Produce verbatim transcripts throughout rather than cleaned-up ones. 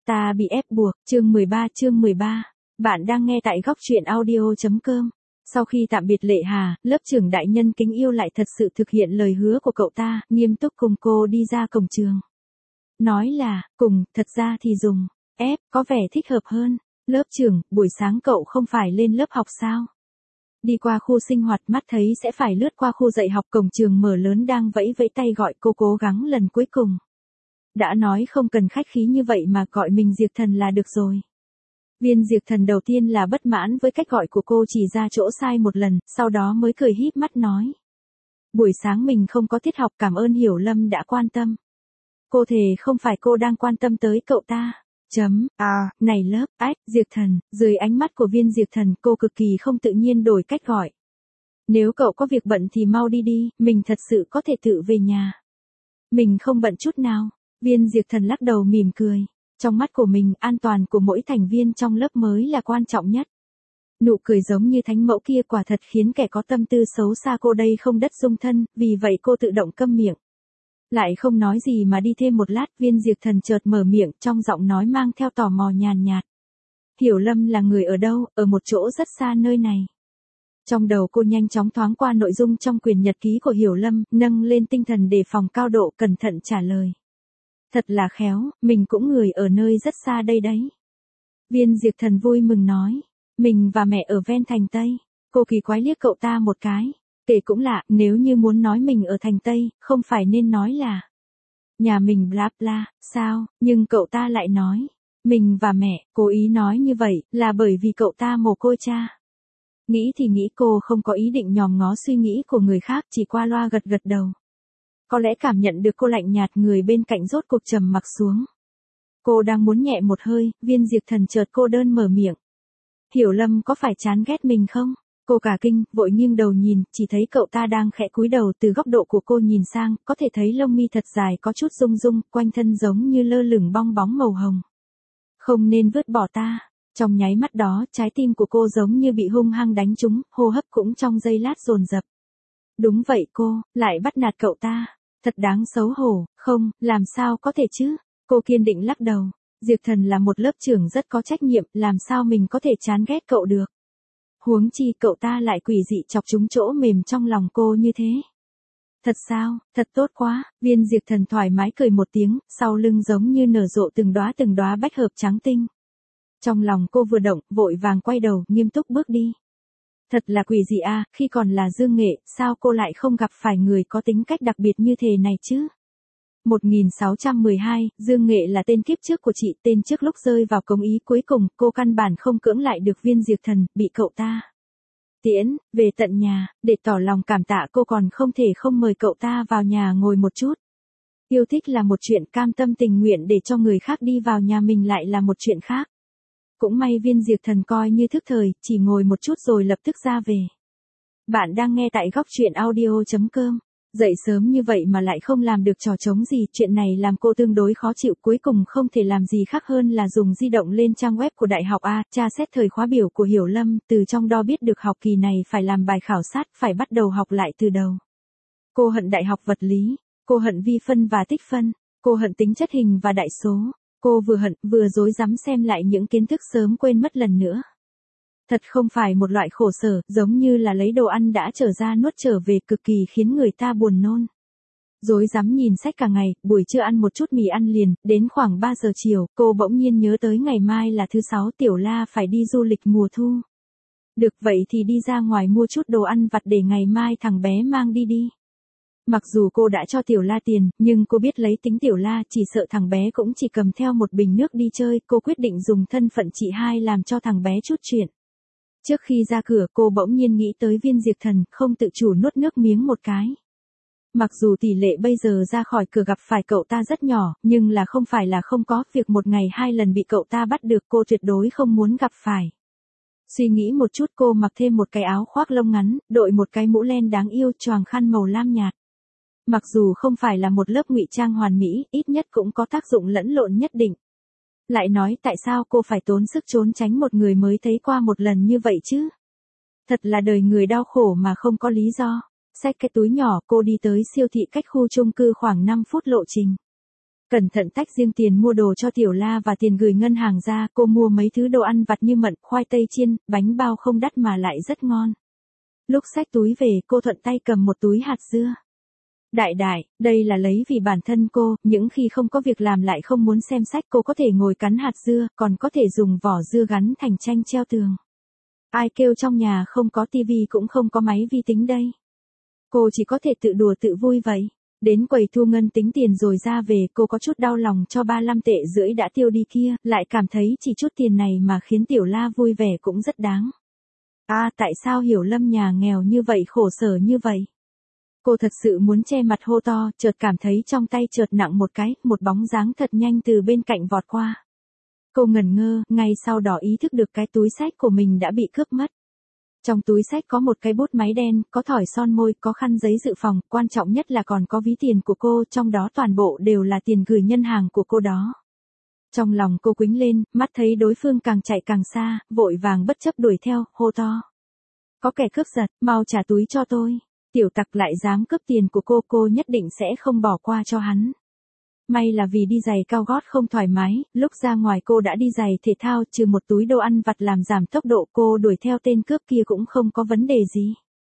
Ta bị ép buộc, chương mười ba chương mười ba. Bạn đang nghe tại góc truyện audio.com. Sau khi tạm biệt Lệ Hà, lớp trưởng đại nhân kính yêu lại thật sự thực hiện lời hứa của cậu ta, nghiêm túc cùng cô đi ra cổng trường. Nói là, cùng, thật ra thì dùng, ép, có vẻ thích hợp hơn. Lớp trưởng, buổi sáng cậu không phải lên lớp học sao? Đi qua khu sinh hoạt mắt thấy sẽ phải lướt qua khu dạy học, cổng trường mở lớn đang vẫy vẫy tay gọi cô cố gắng lần cuối cùng. Đã nói không cần khách khí như vậy mà gọi mình Diệp Thần là được rồi. Viên Diệp Thần đầu tiên là bất mãn với cách gọi của cô, chỉ ra chỗ sai một lần, sau đó mới cười híp mắt nói. Buổi sáng mình không có tiết học, cảm ơn Hiểu Lâm đã quan tâm. Cô thề không phải cô đang quan tâm tới cậu ta. Chấm, à, này lớp, ách, Diệp Thần, dưới ánh mắt của Viên Diệp Thần cô cực kỳ không tự nhiên đổi cách gọi. Nếu cậu có việc bận thì mau đi đi, mình thật sự có thể tự về nhà. Mình không bận chút nào. Viên Diệp Thần lắc đầu mỉm cười. Trong mắt của mình, an toàn của mỗi thành viên trong lớp mới là quan trọng nhất. Nụ cười giống như thánh mẫu kia quả thật khiến kẻ có tâm tư xấu xa cô đây không đất dung thân, vì vậy cô tự động câm miệng. Lại không nói gì mà đi thêm một lát, Viên Diệp Thần chợt mở miệng, trong giọng nói mang theo tò mò nhàn nhạt. Hiểu Lâm là người ở đâu, ở một chỗ rất xa nơi này. Trong đầu cô nhanh chóng thoáng qua nội dung trong quyển nhật ký của Hiểu Lâm, nâng lên tinh thần đề phòng cao độ, cẩn thận trả lời. Thật là khéo, mình cũng người ở nơi rất xa đây đấy. Viên Diệp Thần vui mừng nói. Mình và mẹ ở ven thành Tây. Cô kỳ quái liếc cậu ta một cái. Kể cũng lạ, nếu như muốn nói mình ở thành Tây, không phải nên nói là nhà mình bla bla, sao, nhưng cậu ta lại nói. Mình và mẹ, cố ý nói như vậy, là bởi vì cậu ta mồ côi cha. Nghĩ thì nghĩ, cô không có ý định nhòm ngó suy nghĩ của người khác, chỉ qua loa gật gật đầu. Có lẽ cảm nhận được cô lạnh nhạt, người bên cạnh rốt cuộc trầm mặc xuống. Cô đang muốn nhẹ một hơi, Viên Diệp Thần chợt cô đơn mở miệng. Hiểu Lâm có phải chán ghét mình không? Cô cả kinh, vội nghiêng đầu nhìn, chỉ thấy cậu ta đang khẽ cúi đầu, từ góc độ của cô nhìn sang, có thể thấy lông mi thật dài có chút rung rung, quanh thân giống như lơ lửng bong bóng màu hồng. Không nên vứt bỏ ta. Trong nháy mắt đó, trái tim của cô giống như bị hung hăng đánh trúng, hô hấp cũng trong giây lát dồn dập. Đúng vậy cô, lại bắt nạt cậu ta. Thật đáng xấu hổ, không, làm sao có thể chứ? Cô kiên định lắc đầu. Diệp Thần là một lớp trưởng rất có trách nhiệm, làm sao mình có thể chán ghét cậu được? Huống chi cậu ta lại quỷ dị chọc trúng chỗ mềm trong lòng cô như thế. Thật sao, thật tốt quá, Viên Diệp Thần thoải mái cười một tiếng, sau lưng giống như nở rộ từng đóa từng đóa bách hợp trắng tinh. Trong lòng cô vừa động, vội vàng quay đầu, nghiêm túc bước đi. Thật là quỷ dị a, khi còn là Dương Nghệ, sao cô lại không gặp phải người có tính cách đặc biệt như thế này chứ? một nghìn sáu trăm mười hai, Dương Nghệ là tên kiếp trước của chị, tên trước lúc rơi vào cống ý, cuối cùng, cô căn bản không cưỡng lại được Viên Diệp Thần, bị cậu ta tiễn về tận nhà, để tỏ lòng cảm tạ cô còn không thể không mời cậu ta vào nhà ngồi một chút. Yêu thích là một chuyện, cam tâm tình nguyện để cho người khác đi vào nhà mình lại là một chuyện khác. Cũng may Viên Diệp Thần coi như thức thời, chỉ ngồi một chút rồi lập tức ra về. Bạn đang nghe tại góc truyện audio.com. Dậy sớm như vậy mà lại không làm được trò trống gì, chuyện này làm cô tương đối khó chịu, cuối cùng không thể làm gì khác hơn là dùng di động lên trang web của đại học A, tra xét thời khóa biểu của Hiểu Lâm, từ trong đó biết được học kỳ này phải làm bài khảo sát, phải bắt đầu học lại từ đầu. Cô hận đại học vật lý, cô hận vi phân và tích phân, cô hận tính chất hình và đại số, cô vừa hận, vừa rối rắm xem lại những kiến thức sớm quên mất lần nữa. Thật không phải một loại khổ sở, giống như là lấy đồ ăn đã trở ra nuốt trở về, cực kỳ khiến người ta buồn nôn. Rối rắm nhìn sách cả ngày, buổi trưa ăn một chút mì ăn liền, đến khoảng ba giờ chiều, cô bỗng nhiên nhớ tới ngày mai là thứ sáu, Tiểu La phải đi du lịch mùa thu. Được vậy thì đi ra ngoài mua chút đồ ăn vặt để ngày mai thằng bé mang đi đi. Mặc dù cô đã cho Tiểu La tiền, nhưng cô biết lấy tính Tiểu La, chỉ sợ thằng bé cũng chỉ cầm theo một bình nước đi chơi, cô quyết định dùng thân phận chị hai làm cho thằng bé chút chuyện. Trước khi ra cửa cô bỗng nhiên nghĩ tới Viên Diệp Thần, không tự chủ nuốt nước miếng một cái. Mặc dù tỷ lệ bây giờ ra khỏi cửa gặp phải cậu ta rất nhỏ, nhưng là không phải là không có, việc một ngày hai lần bị cậu ta bắt được cô tuyệt đối không muốn gặp phải. Suy nghĩ một chút cô mặc thêm một cái áo khoác lông ngắn, đội một cái mũ len đáng yêu, choàng khăn màu lam nhạt. Mặc dù không phải là một lớp ngụy trang hoàn mỹ, ít nhất cũng có tác dụng lẫn lộn nhất định. Lại nói tại sao cô phải tốn sức trốn tránh một người mới thấy qua một lần như vậy chứ? Thật là đời người đau khổ mà không có lý do. Xách cái túi nhỏ cô đi tới siêu thị cách khu chung cư khoảng năm phút lộ trình. Cẩn thận tách riêng tiền mua đồ cho Tiểu La và tiền gửi ngân hàng ra, cô mua mấy thứ đồ ăn vặt như mận, khoai tây chiên, bánh bao không đắt mà lại rất ngon. Lúc xách túi về, cô thuận tay cầm một túi hạt dưa. Đại đại, đây là lấy vì bản thân cô, những khi không có việc làm lại không muốn xem sách cô có thể ngồi cắn hạt dưa, còn có thể dùng vỏ dưa gắn thành tranh treo tường. Ai kêu trong nhà không có tivi cũng không có máy vi tính đây. Cô chỉ có thể tự đùa tự vui vậy. Đến quầy thu ngân tính tiền rồi ra về, cô có chút đau lòng cho ba mươi lăm tệ rưỡi đã tiêu đi kia, lại cảm thấy chỉ chút tiền này mà khiến Tiểu La vui vẻ cũng rất đáng. À, tại sao Hiểu Lâm nhà nghèo như vậy, khổ sở như vậy? Cô thật sự muốn che mặt hô to, chợt cảm thấy trong tay chợt nặng một cái, một bóng dáng thật nhanh từ bên cạnh vọt qua. Cô ngẩn ngơ, ngay sau đó ý thức được cái túi xách của mình đã bị cướp mất. Trong túi xách có một cái bút máy đen, có thỏi son môi, có khăn giấy dự phòng, quan trọng nhất là còn có ví tiền của cô, trong đó toàn bộ đều là tiền gửi ngân hàng của cô đó. Trong lòng cô quĩnh lên, mắt thấy đối phương càng chạy càng xa, vội vàng bất chấp đuổi theo, hô to. Có kẻ cướp giật, mau trả túi cho tôi. Tiểu tặc lại dám cướp tiền của cô, cô nhất định sẽ không bỏ qua cho hắn. May là vì đi giày cao gót không thoải mái, lúc ra ngoài cô đã đi giày thể thao, trừ một túi đồ ăn vặt làm giảm tốc độ, cô đuổi theo tên cướp kia cũng không có vấn đề gì.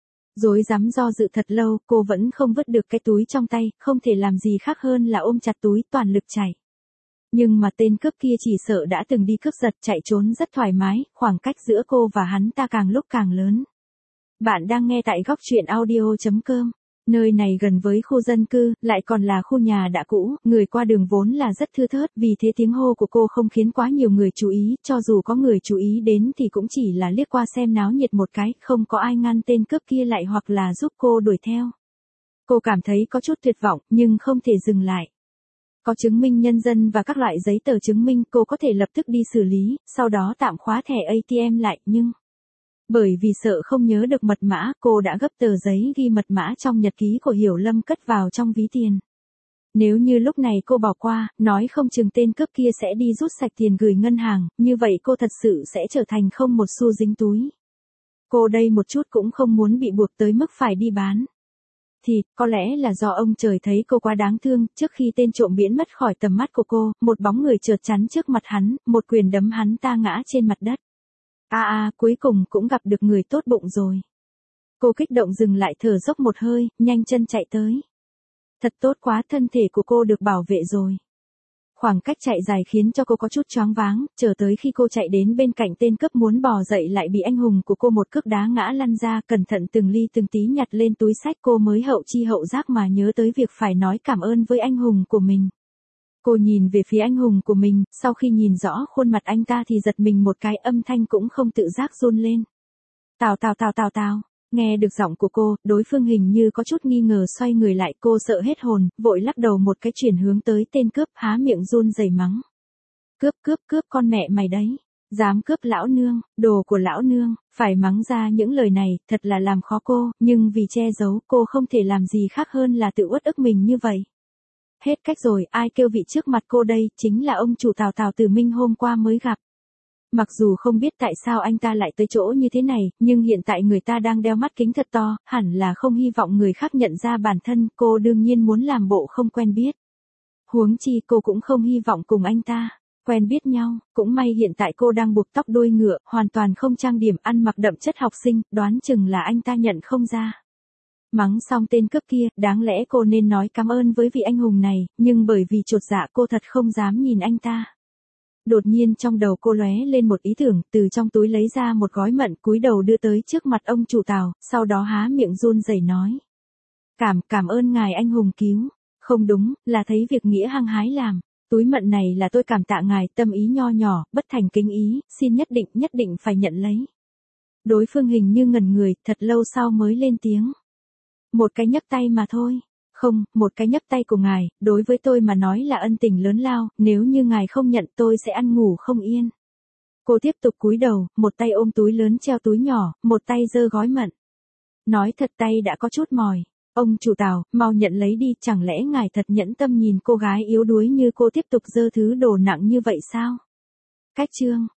Rối rắm do dự thật lâu, cô vẫn không vứt được cái túi trong tay, không thể làm gì khác hơn là ôm chặt túi toàn lực chạy. Nhưng mà tên cướp kia chỉ sợ đã từng đi cướp giật, chạy trốn rất thoải mái, khoảng cách giữa cô và hắn ta càng lúc càng lớn. Bạn đang nghe tại góc truyện audio chấm com. Nơi này gần với khu dân cư, lại còn là khu nhà đã cũ, người qua đường vốn là rất thưa thớt, vì thế tiếng hô của cô không khiến quá nhiều người chú ý, cho dù có người chú ý đến thì cũng chỉ là liếc qua xem náo nhiệt một cái, không có ai ngăn tên cướp kia lại hoặc là giúp cô đuổi theo. Cô cảm thấy có chút tuyệt vọng, nhưng không thể dừng lại. Có chứng minh nhân dân và các loại giấy tờ chứng minh, cô có thể lập tức đi xử lý, sau đó tạm khóa thẻ a tê em lại, nhưng... Bởi vì sợ không nhớ được mật mã, cô đã gấp tờ giấy ghi mật mã trong nhật ký của Hiểu Lâm cất vào trong ví tiền. Nếu như lúc này cô bỏ qua, nói không chừng tên cướp kia sẽ đi rút sạch tiền gửi ngân hàng, như vậy cô thật sự sẽ trở thành không một xu dính túi. Cô đây một chút cũng không muốn bị buộc tới mức phải đi bán. Thì, có lẽ là do ông trời thấy cô quá đáng thương, trước khi tên trộm biến mất khỏi tầm mắt của cô, một bóng người chợt chắn trước mặt hắn, một quyền đấm hắn ta ngã trên mặt đất. À à, cuối cùng cũng gặp được người tốt bụng rồi. Cô kích động dừng lại thở dốc một hơi, nhanh chân chạy tới. Thật tốt quá, thân thể của cô được bảo vệ rồi. Khoảng cách chạy dài khiến cho cô có chút choáng váng, chờ tới khi cô chạy đến bên cạnh tên cướp muốn bò dậy lại bị anh hùng của cô một cước đá ngã lăn ra, cẩn thận từng ly từng tí nhặt lên túi xách, cô mới hậu chi hậu giác mà nhớ tới việc phải nói cảm ơn với anh hùng của mình. Cô nhìn về phía anh hùng của mình, sau khi nhìn rõ khuôn mặt anh ta thì giật mình một cái, âm thanh cũng không tự giác run lên. Tào tào tào tào tào, nghe được giọng của cô, đối phương hình như có chút nghi ngờ xoay người lại, cô sợ hết hồn, vội lắc đầu một cái chuyển hướng tới tên cướp, há miệng run rẩy mắng. Cướp cướp cướp con mẹ mày đấy, dám cướp lão nương, đồ của lão nương, phải mắng ra những lời này, thật là làm khó cô, nhưng vì che giấu cô không thể làm gì khác hơn là tự uất ức mình như vậy. Hết cách rồi, ai kêu vị trước mặt cô đây, chính là ông chủ Tào Tào Từ Minh hôm qua mới gặp. Mặc dù không biết tại sao anh ta lại tới chỗ như thế này, nhưng hiện tại người ta đang đeo mắt kính thật to, hẳn là không hy vọng người khác nhận ra bản thân, cô đương nhiên muốn làm bộ không quen biết. Huống chi cô cũng không hy vọng cùng anh ta quen biết nhau, cũng may hiện tại cô đang buộc tóc đuôi ngựa, hoàn toàn không trang điểm, ăn mặc đậm chất học sinh, đoán chừng là anh ta nhận không ra. Mắng xong tên cướp kia, đáng lẽ cô nên nói cảm ơn với vị anh hùng này, nhưng bởi vì chột dạ cô thật không dám nhìn anh ta. Đột nhiên trong đầu cô lóe lên một ý tưởng, từ trong túi lấy ra một gói mận, cúi đầu đưa tới trước mặt ông chủ Tào, sau đó há miệng run rẩy nói. Cảm, cảm ơn ngài anh hùng cứu. Không đúng, là thấy việc nghĩa hăng hái làm. Túi mận này là tôi cảm tạ ngài, tâm ý nho nhỏ, bất thành kính ý, xin nhất định, nhất định phải nhận lấy. Đối phương hình như ngẩn người, thật lâu sau mới lên tiếng. Một cái nhấc tay mà thôi. Không, một cái nhấc tay của ngài, đối với tôi mà nói là ân tình lớn lao, nếu như ngài không nhận tôi sẽ ăn ngủ không yên. Cô tiếp tục cúi đầu, một tay ôm túi lớn treo túi nhỏ, một tay giơ gói mận. Nói thật tay đã có chút mỏi. Ông chủ Tào, mau nhận lấy đi, chẳng lẽ ngài thật nhẫn tâm nhìn cô gái yếu đuối như cô tiếp tục giơ thứ đồ nặng như vậy sao? Cách chương.